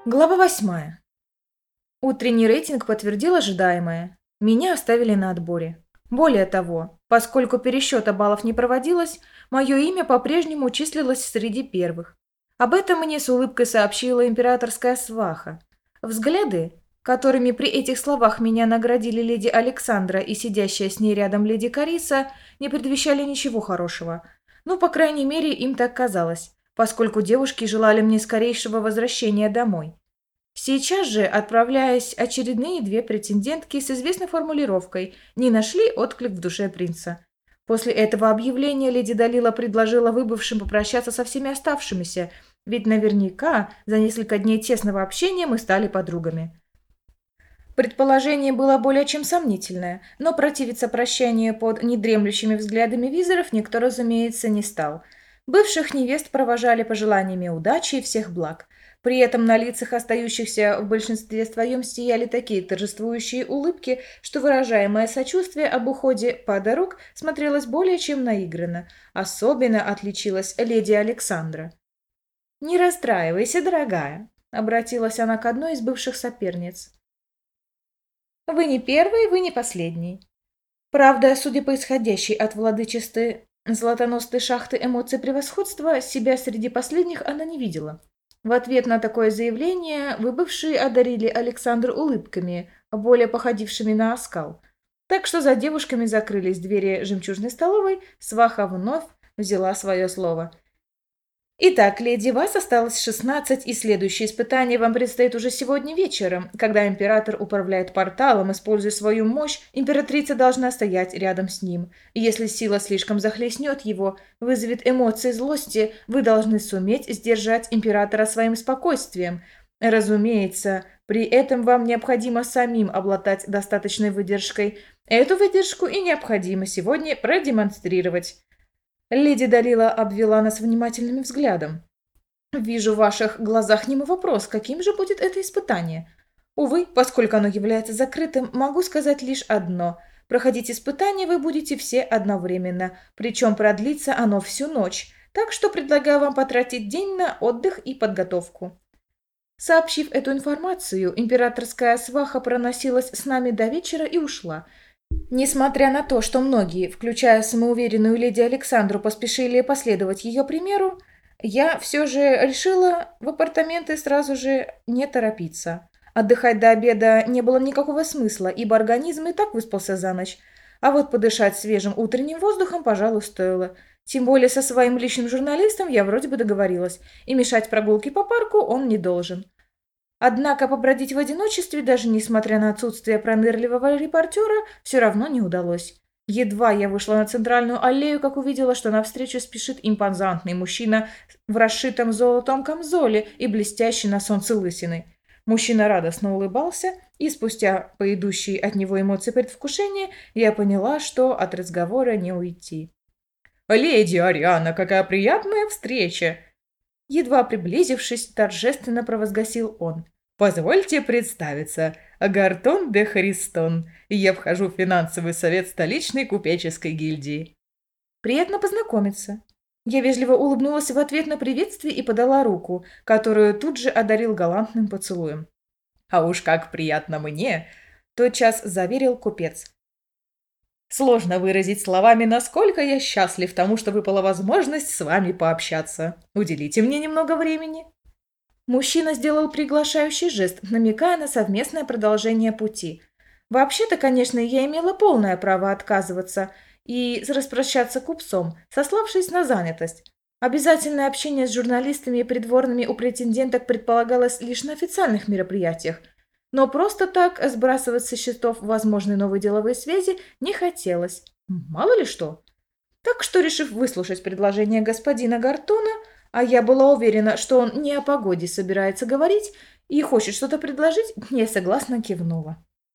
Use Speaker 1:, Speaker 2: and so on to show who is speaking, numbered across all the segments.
Speaker 1: Глава 8. Утренний рейтинг подтвердил ожидаемое. Меня оставили на отборе. Более того, поскольку пересчета баллов не проводилось, мое имя по-прежнему числилось среди первых. Об этом мне с улыбкой сообщила императорская сваха. Взгляды, которыми при этих словах меня наградили леди Александра и сидящая с ней рядом леди Кариса, не предвещали ничего хорошего. Ну, по крайней мере, им так казалось, поскольку девушки желали мне скорейшего возвращения домой. Сейчас же, отправляясь, очередные две претендентки с известной формулировкой не нашли отклик в душе принца. После этого объявления леди Далила предложила выбывшим попрощаться со всеми оставшимися, ведь наверняка за несколько дней тесного общения мы стали подругами. Предположение было более чем сомнительное, но противиться прощанию под недремлющими взглядами визоров никто, разумеется, не стал. Бывших невест провожали пожеланиями удачи и всех благ. При этом на лицах остающихся в большинстве своем сияли такие торжествующие улыбки, что выражаемое сочувствие об уходе подруг смотрелось более чем наигранно. Особенно отличилась леди Александра. «Не расстраивайся, дорогая», — обратилась она к одной из бывших соперниц. «Вы не первый, вы не последний». Правда, судя по исходящей от владычистой золотоносной шахты эмоций превосходства, себя среди последних она не видела. В ответ на такое заявление выбывшие одарили Александру улыбками, более походившими на оскал. Так что за девушками закрылись двери жемчужной столовой, сваха вновь взяла свое слово. «Итак, леди, вас осталось 16, и следующее испытание вам предстоит уже сегодня вечером. Когда император управляет порталом, используя свою мощь, императрица должна стоять рядом с ним. И если сила слишком захлестнет его, вызовет эмоции злости, вы должны суметь сдержать императора своим спокойствием. Разумеется, при этом вам необходимо самим обладать достаточной выдержкой. Эту выдержку и необходимо сегодня продемонстрировать». Леди Далила обвела нас внимательным взглядом. «Вижу в ваших глазах немой вопрос, каким же будет это испытание? Увы, поскольку оно является закрытым, могу сказать лишь одно. Проходить испытание вы будете все одновременно, причем продлится оно всю ночь, так что предлагаю вам потратить день на отдых и подготовку». Сообщив эту информацию, императорская сваха проносилась с нами до вечера и ушла. Несмотря на то, что многие, включая самоуверенную леди Александру, поспешили последовать ее примеру, я все же решила в апартаменты сразу же не торопиться. Отдыхать до обеда не было никакого смысла, ибо организм и так выспался за ночь. А вот подышать свежим утренним воздухом, пожалуй, стоило. Тем более со своим личным журналистом я вроде бы договорилась, и мешать прогулке по парку он не должен. Однако побродить в одиночестве, даже несмотря на отсутствие пронырливого репортера, все равно не удалось. Едва я вышла на центральную аллею, как увидела, что навстречу спешит импозантный мужчина в расшитом золотом камзоле и блестящей на солнце лысиной. Мужчина радостно улыбался, и спустя по идущей от него эмоции предвкушения, я поняла, что от разговора не уйти. «Леди Ариана, какая приятная встреча!» Едва приблизившись, торжественно провозгласил он. «Позвольте представиться. Гартон де Христон. Я вхожу в финансовый совет столичной купеческой гильдии». «Приятно познакомиться». Я вежливо улыбнулась в ответ на приветствие и подала руку, которую тут же одарил галантным поцелуем. «А уж как приятно мне!» – тотчас заверил купец. «Сложно выразить словами, насколько я счастлив тому, что выпала возможность с вами пообщаться. Уделите мне немного времени». Мужчина сделал приглашающий жест, намекая на совместное продолжение пути. Вообще-то, конечно, я имела полное право отказываться и распрощаться купцом, сославшись на занятость. Обязательное общение с журналистами и придворными у претенденток предполагалось лишь на официальных мероприятиях, но просто так сбрасывать со счетов возможные новые деловые связи не хотелось. Мало ли что. Так что, решив выслушать предложение господина Гартона, а я была уверена, что он не о погоде собирается говорить и хочет что-то предложить, я согласно кивнула.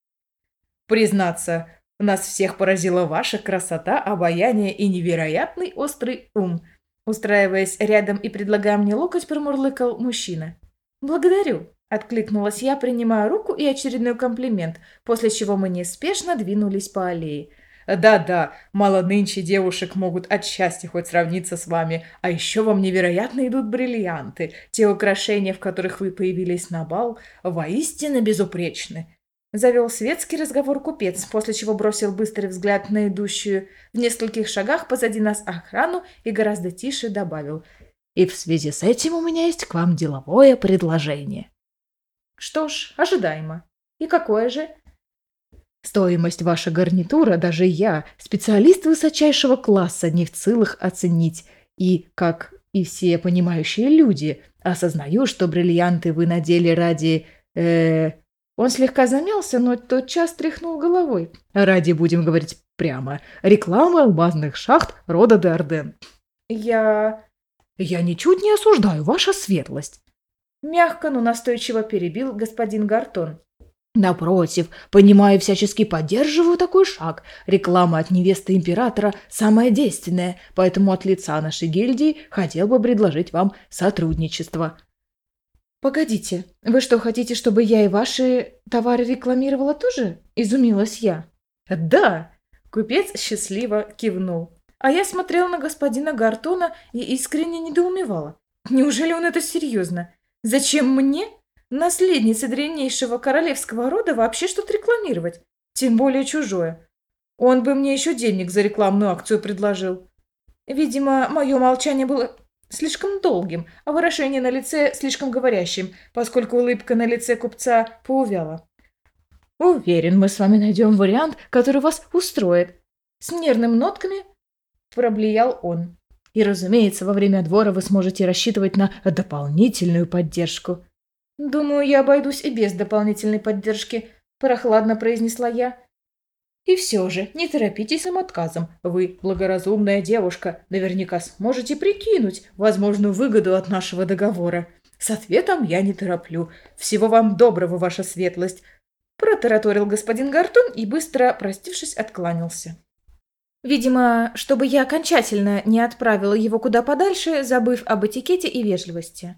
Speaker 1: «Признаться, нас всех поразила ваша красота, обаяние и невероятный острый ум», устраиваясь рядом и предлагая мне локоть, промурлыкал мужчина. «Благодарю», — откликнулась я, принимая руку и очередной комплимент, после чего мы неспешно двинулись по аллее. Да-да, мало нынче девушек могут от счастья хоть сравниться с вами, а еще вам невероятно идут бриллианты. Те украшения, в которых вы появились на бал, воистину безупречны. Завел светский разговор купец, после чего бросил быстрый взгляд на идущую в нескольких шагах позади нас охрану и гораздо тише добавил. И в связи с этим у меня есть к вам деловое предложение. Что ж, ожидаемо. И какое же? Стоимость вашей гарнитура даже я, специалист высочайшего класса, не в силах оценить. И, как и все понимающие люди, осознаю, что бриллианты вы надели ради... Он слегка замялся, но тотчас тряхнул головой. Ради, будем говорить прямо, рекламы алмазных шахт рода Д'Арден. Я ничуть не осуждаю, ваша светлость. Мягко, но настойчиво перебил господин Гартон. Напротив, понимаю и всячески поддерживаю такой шаг. Реклама от невесты императора самая действенная, поэтому от лица нашей гильдии хотел бы предложить вам сотрудничество. Погодите, вы что, хотите, чтобы я и ваши товары рекламировала тоже? Изумилась я. Да, купец счастливо кивнул. А я смотрела на господина Гартона и искренне недоумевала. Неужели он это серьезно? Зачем мне, наследнице древнейшего королевского рода, вообще что-то рекламировать? Тем более чужое. Он бы мне еще денег за рекламную акцию предложил. Видимо, мое молчание было слишком долгим, а выражение на лице слишком говорящим, поскольку улыбка на лице купца поувяла. «Уверен, мы с вами найдем вариант, который вас устроит». С нервными нотками проблеял он. И, разумеется, во время отбора вы сможете рассчитывать на дополнительную поддержку. «Думаю, я обойдусь и без дополнительной поддержки», – прохладно произнесла я. «И все же, не торопитесь с отказом. Вы благоразумная девушка, наверняка сможете прикинуть возможную выгоду от нашего договора. С ответом я не тороплю. Всего вам доброго, ваша светлость», – протараторил господин Гартон и, быстро простившись, откланялся. Видимо, чтобы я окончательно не отправила его куда подальше, забыв об этикете и вежливости.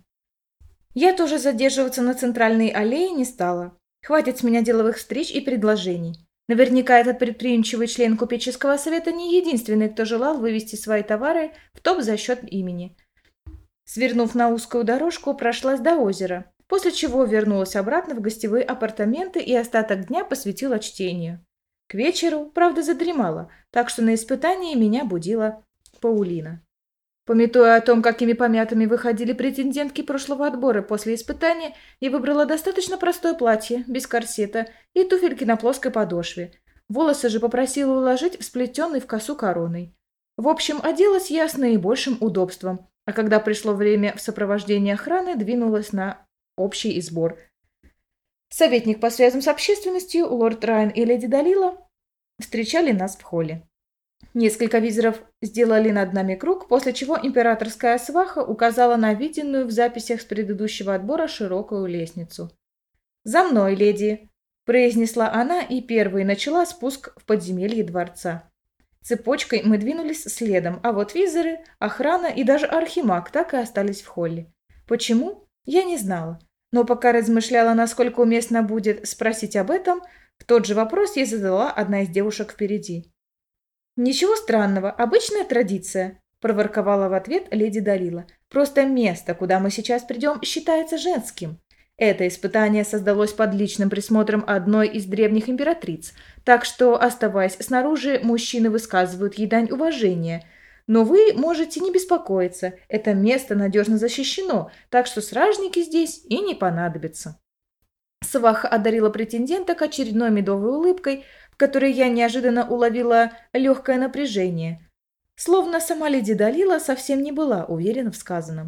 Speaker 1: Я тоже задерживаться на центральной аллее не стала. Хватит с меня деловых встреч и предложений. Наверняка этот предприимчивый член купеческого совета не единственный, кто желал вывести свои товары в топ за счет имени. Свернув на узкую дорожку, прошлась до озера, после чего вернулась обратно в гостевые апартаменты и остаток дня посвятила чтению. К вечеру, правда, задремала, так что на испытании меня будила Паулина. Памятуя о том, какими помятыми выходили претендентки прошлого отбора после испытания, я выбрала достаточно простое платье, без корсета и туфельки на плоской подошве. Волосы же попросила уложить в сплетенной в косу короной. В общем, оделась я с наибольшим удобством, а когда пришло время в сопровождении охраны, двинулась на общий сбор. Советник по связям с общественностью, лорд Райан и леди Далила встречали нас в холле. Несколько визиров сделали над нами круг, после чего императорская сваха указала на виденную в записях с предыдущего отбора широкую лестницу. «За мной, леди!» – произнесла она и первой начала спуск в подземелье дворца. Цепочкой мы двинулись следом, а вот визиры, охрана и даже архимаг так и остались в холле. Почему? Я не знала. Но пока размышляла, насколько уместно будет спросить об этом, в тот же вопрос ей задала одна из девушек впереди. «Ничего странного, обычная традиция», – проворковала в ответ леди Далила. «Просто место, куда мы сейчас придем, считается женским. Это испытание создалось под личным присмотром одной из древних императриц, так что, оставаясь снаружи, мужчины высказывают ей дань уважения. Но вы можете не беспокоиться, это место надежно защищено, так что стражники здесь и не понадобятся». Сваха одарила претенденток очередной медовой улыбкой, в которой я неожиданно уловила легкое напряжение. Словно сама леди Далила совсем не была уверена в сказанном.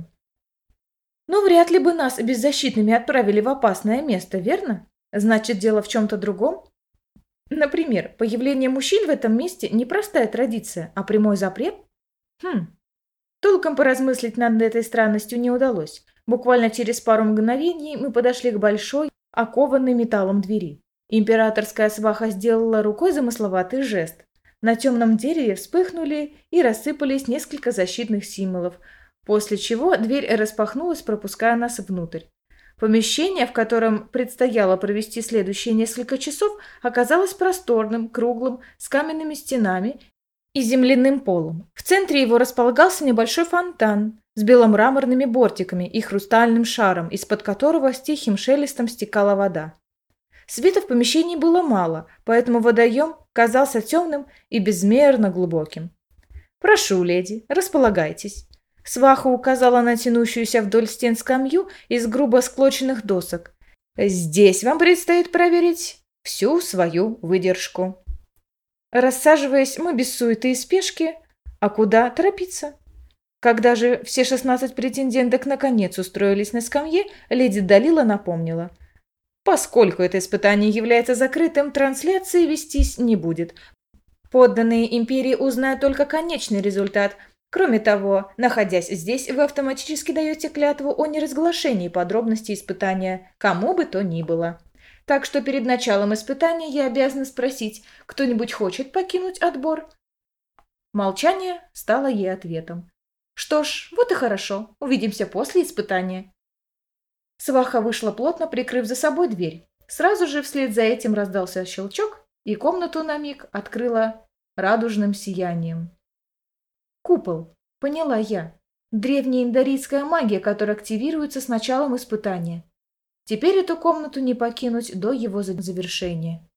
Speaker 1: «Но вряд ли бы нас беззащитными отправили в опасное место, верно? Значит, дело в чем-то другом? Например, появление мужчин в этом месте не простая традиция, а прямой запрет? Толком поразмыслить над этой странностью не удалось. Буквально через пару мгновений мы подошли к большой, окованной металлом двери. Императорская сваха сделала рукой замысловатый жест. На темном дереве вспыхнули и рассыпались несколько защитных символов, после чего дверь распахнулась, пропуская нас внутрь. Помещение, в котором предстояло провести следующие несколько часов, оказалось просторным, круглым, с каменными стенами и земляным полом. В центре его располагался небольшой фонтан с беломраморными бортиками и хрустальным шаром, из-под которого с тихим шелестом стекала вода. Света в помещении было мало, поэтому водоем казался темным и безмерно глубоким. «Прошу, леди, располагайтесь». Сваха указала на тянущуюся вдоль стен скамью из грубо склоченных досок. «Здесь вам предстоит проверить всю свою выдержку». Рассаживаясь, мы без суеты и спешки, а куда торопиться? Когда же все 16 претенденток наконец устроились на скамье, леди Далила напомнила. Поскольку это испытание является закрытым, трансляции вестись не будет. Подданные империи узнают только конечный результат. Кроме того, находясь здесь, вы автоматически даете клятву о неразглашении подробностей испытания кому бы то ни было. Так что перед началом испытания я обязана спросить, кто-нибудь хочет покинуть отбор? Молчание стало ей ответом. Что ж, вот и хорошо. Увидимся после испытания. Сваха вышла, плотно прикрыв за собой дверь. Сразу же вслед за этим раздался щелчок, и комнату на миг открыла радужным сиянием. Купол, поняла я. Древняя индорийская магия, которая активируется с началом испытания. Теперь эту комнату не покинуть до его завершения.